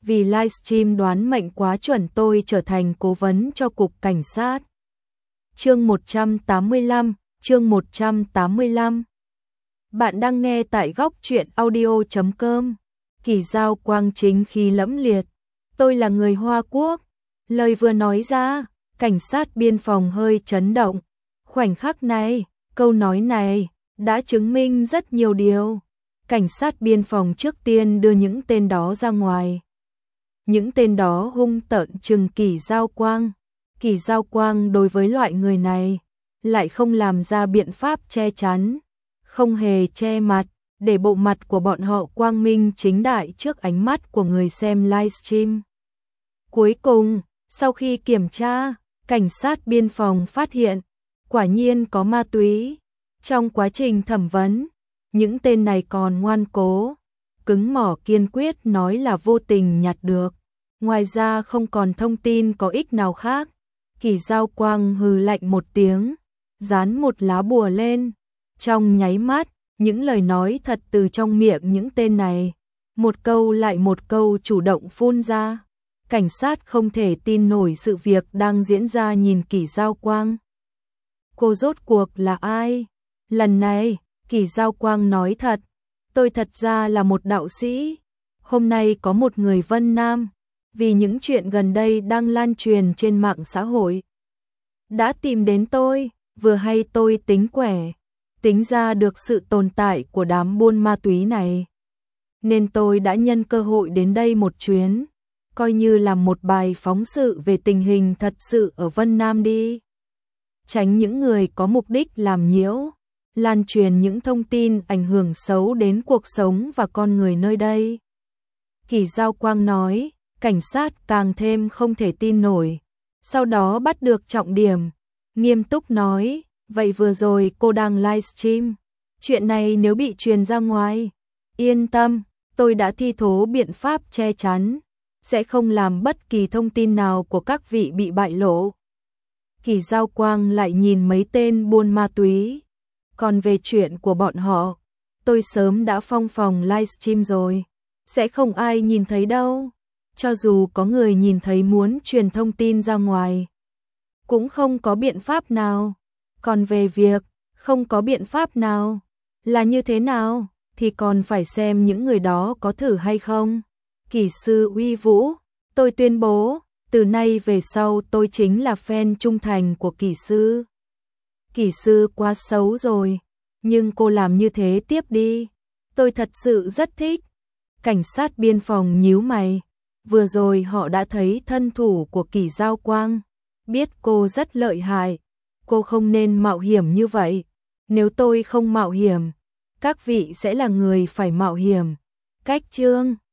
vì livestream đoán mệnh quá chuẩn tôi trở thành cố vấn cho cục cảnh sát. Chương 185, chương 185. Bạn đang nghe tại góc truyện audio.com. Kỳ Giao Quang chính khí lẫm liệt. Tôi là người Hoa Quốc. Lời vừa nói ra, cảnh sát biên phòng hơi chấn động. Khoảnh khắc này, câu nói này đã chứng minh rất nhiều điều. Cảnh sát biên phòng trước tiên đưa những tên đó ra ngoài. Những tên đó hung tợn trừng Kỳ Giao Quang. Kỳ Giao Quang đối với loại người này lại không làm ra biện pháp che chắn, không hề che mặt, để bộ mặt của bọn họ quang minh chính đại trước ánh mắt của người xem livestream. Cuối cùng, sau khi kiểm tra, cảnh sát biên phòng phát hiện, quả nhiên có ma túy. Trong quá trình thẩm vấn, những tên này còn ngoan cố, cứng mỏ kiên quyết nói là vô tình nhặt được. Ngoài ra không còn thông tin có ích nào khác. Kỳ Giao Quang hừ lạnh một tiếng, dán một lá bùa lên. Trong nháy mắt, những lời nói thật từ trong miệng những tên này, một câu lại một câu chủ động phun ra. Cảnh sát không thể tin nổi sự việc đang diễn ra, nhìn Kỳ Giao Quang. Cô rốt cuộc là ai? Lần này, Kỳ Giao Quang nói thật, tôi thật ra là một đạo sĩ. Hôm nay có một người Vân Nam, vì những chuyện gần đây đang lan truyền trên mạng xã hội, đã tìm đến tôi, vừa hay tôi tính quẻ, tính ra được sự tồn tại của đám buôn ma túy này. Nên tôi đã nhân cơ hội đến đây một chuyến, coi như là một bài phóng sự về tình hình thật sự ở Vân Nam đi. Tránh những người có mục đích làm nhiễu, lan truyền những thông tin ảnh hưởng xấu đến cuộc sống và con người nơi đây. Kỳ Giao Quang nói, cảnh sát càng thêm không thể tin nổi. Sau đó bắt được trọng điểm, nghiêm túc nói, vậy vừa rồi cô đang livestream. Chuyện này nếu bị truyền ra ngoài, yên tâm, tôi đã thi thố biện pháp che chắn, sẽ không làm bất kỳ thông tin nào của các vị bị bại lộ. Kỳ Giao Quang lại nhìn mấy tên buôn ma túy. Còn về chuyện của bọn họ, tôi sớm đã phong phòng livestream rồi, sẽ không ai nhìn thấy đâu. Cho dù có người nhìn thấy muốn truyền thông tin ra ngoài, cũng không có biện pháp nào. Còn về việc không có biện pháp nào là như thế nào, thì còn phải xem những người đó có thử hay không. Kỳ sư uy vũ, tôi tuyên bố, từ nay về sau tôi chính là fan trung thành của Kỳ sư. Kỳ sư quá xấu rồi, nhưng cô làm như thế tiếp đi, tôi thật sự rất thích. Cảnh sát biên phòng nhíu mày, vừa rồi họ đã thấy thân thủ của Kỳ Giao Quang, biết cô rất lợi hại, cô không nên mạo hiểm như vậy. Nếu tôi không mạo hiểm, các vị sẽ là người phải mạo hiểm. Cách chương